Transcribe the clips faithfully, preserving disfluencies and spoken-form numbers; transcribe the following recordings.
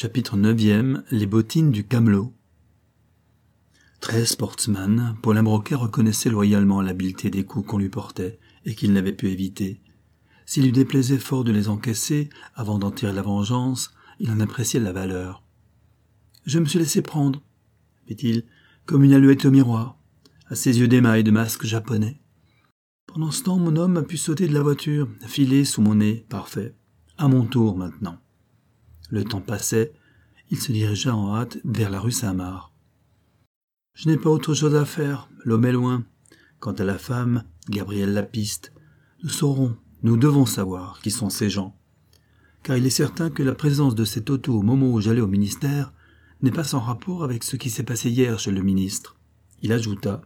Chapitre neuvième. Les bottines du camelot. Très sportsman, Paulin Broquet reconnaissait loyalement l'habileté des coups qu'on lui portait et qu'il n'avait pu éviter. S'il lui déplaisait fort de les encaisser, avant d'en tirer la vengeance, il en appréciait la valeur. « Je me suis laissé prendre, » fit-il, comme une alouette au miroir, à ses yeux d'émail de masque japonais. Pendant ce temps, mon homme a pu sauter de la voiture, filer sous mon nez, parfait. À mon tour maintenant. Le temps passait, il se dirigea en hâte vers la rue Saint-Marc. « Je n'ai pas autre chose à faire, l'homme est loin. Quant à la femme, Gabrielle Lapiste, nous saurons, nous devons savoir qui sont ces gens. Car il est certain que la présence de cette auto au moment où j'allais au ministère n'est pas sans rapport avec ce qui s'est passé hier chez le ministre. » Il ajouta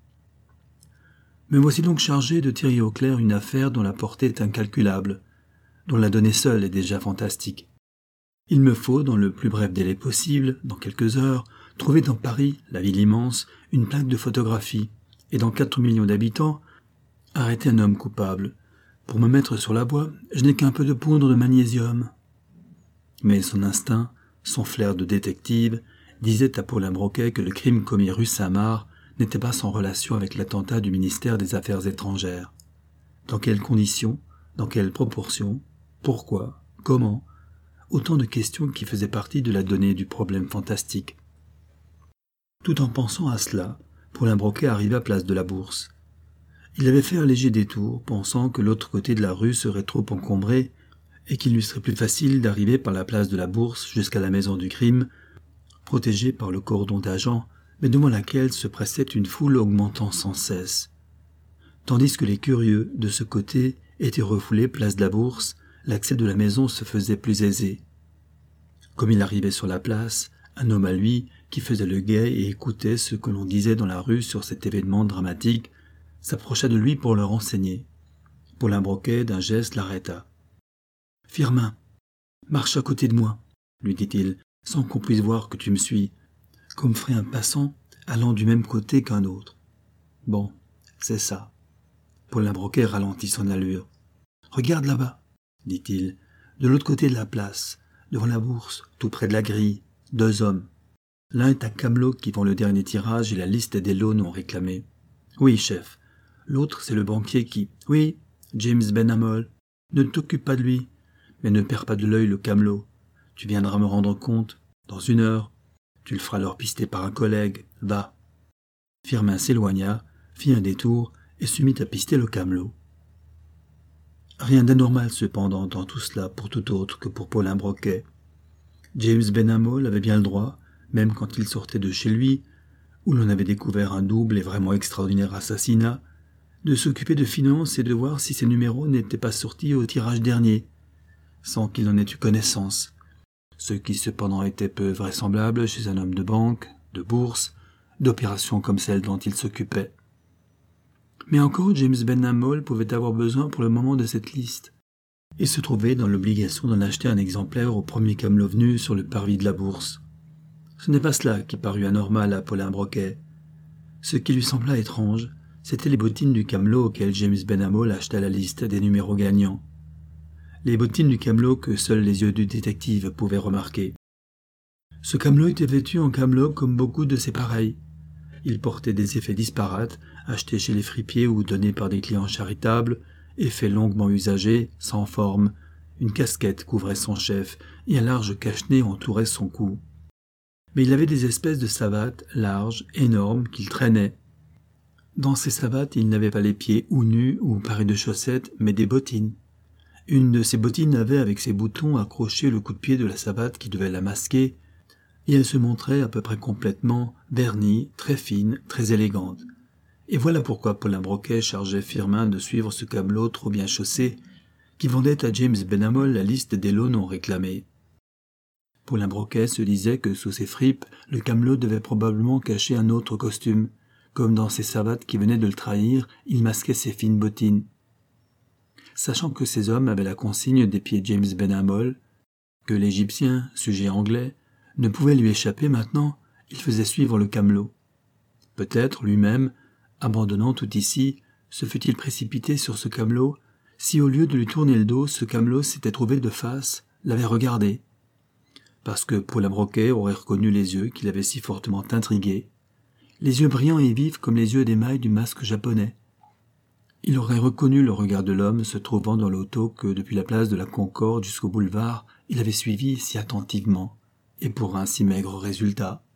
« Me voici donc chargé de tirer au clair une affaire dont la portée est incalculable, dont la donnée seule est déjà fantastique. Il me faut, dans le plus bref délai possible, dans quelques heures, trouver dans Paris, la ville immense, une plaque de photographie, et dans quatre millions d'habitants, arrêter un homme coupable. Pour me mettre sur la voie, je n'ai qu'un peu de poudre de magnésium. » Mais son instinct, son flair de détective, disait à Paulin Broquet que le crime commis rue Saint-Marc n'était pas sans relation avec l'attentat du ministère des Affaires étrangères. Dans quelles conditions, dans quelles proportions, pourquoi, comment, autant de questions qui faisaient partie de la donnée du problème fantastique. Tout en pensant à cela, Paulin Broquet arriva place de la Bourse. Il avait fait un léger détour, pensant que l'autre côté de la rue serait trop encombré et qu'il lui serait plus facile d'arriver par la place de la Bourse jusqu'à la maison du crime, protégée par le cordon d'agents, mais devant laquelle se pressait une foule augmentant sans cesse. Tandis que les curieux, de ce côté, étaient refoulés place de la Bourse, l'accès de la maison se faisait plus aisé. Comme il arrivait sur la place, un homme à lui, qui faisait le guet et écoutait ce que l'on disait dans la rue sur cet événement dramatique, s'approcha de lui pour le renseigner. Paulin Broquet, d'un geste, l'arrêta. « Firmin, marche à côté de moi, » lui dit-il, sans qu'on puisse voir que tu me suis, comme ferait un passant allant du même côté qu'un autre. « Bon, c'est ça. » Paulin Broquet ralentit son allure. « Regarde là-bas, » dit-il, de l'autre côté de la place, devant la Bourse, tout près de la grille, deux hommes. L'un est un camelot qui vend le dernier tirage et la liste des lots non réclamés. Oui, chef. L'autre, c'est le banquier qui... Oui, James Benhamol. Ne t'occupe pas de lui, mais ne perds pas de l'œil le camelot. Tu viendras me rendre compte, dans une heure. Tu le feras alors pister par un collègue. Va. Firmin s'éloigna, fit un détour et se mit à pister le camelot. Rien d'anormal cependant dans tout cela pour tout autre que pour Paulin Broquet. James Benhamol avait bien le droit, même quand il sortait de chez lui, où l'on avait découvert un double et vraiment extraordinaire assassinat, de s'occuper de finances et de voir si ses numéros n'étaient pas sortis au tirage dernier, sans qu'il en ait eu connaissance, ce qui cependant était peu vraisemblable chez un homme de banque, de bourse, d'opérations comme celle dont il s'occupait. Mais encore James Benhamol pouvait avoir besoin pour le moment de cette liste, et se trouvait dans l'obligation d'en acheter un exemplaire au premier camelot venu sur le parvis de la Bourse. Ce n'est pas cela qui parut anormal à Paulin Broquet. Ce qui lui sembla étrange, c'étaient les bottines du camelot auxquelles James Benhamol acheta la liste des numéros gagnants. Les bottines du camelot que seuls les yeux du détective pouvaient remarquer. Ce camelot était vêtu en camelot comme beaucoup de ses pareils. Il portait des effets disparates, achetés chez les fripiers ou donnés par des clients charitables, effets longuement usagés, sans forme. Une casquette couvrait son chef et un large cache-nez entourait son cou. Mais il avait des espèces de savates larges, énormes, qu'il traînait. Dans ces savates, il n'avait pas les pieds ou nus ou parés de chaussettes, mais des bottines. Une de ces bottines avait, avec ses boutons, accroché le coup de pied de la savate qui devait la masquer, et elle se montrait à peu près complètement vernie, très fine, très élégante. Et voilà pourquoi Paulin Broquet chargeait Firmin de suivre ce camelot trop bien chaussé, qui vendait à James Benhamol la liste des lots non réclamés. Paulin Broquet se disait que sous ses fripes, le camelot devait probablement cacher un autre costume. Comme dans ses savates qui venaient de le trahir, il masquait ses fines bottines. Sachant que ces hommes avaient la consigne des pieds James Benhamol, que l'Égyptien, sujet anglais, ne pouvait lui échapper maintenant, il faisait suivre le camelot. Peut-être, lui-même, abandonnant tout ici, se fût-il précipité sur ce camelot, si au lieu de lui tourner le dos, ce camelot s'était trouvé de face, l'avait regardé. parce que Paul Abroquet aurait reconnu les yeux qui l'avaient si fortement intrigué, les yeux brillants et vifs comme les yeux d'émail du masque japonais. Il aurait reconnu le regard de l'homme se trouvant dans l'auto que, depuis la place de la Concorde jusqu'au boulevard, il avait suivi si attentivement, et pour un si maigre résultat.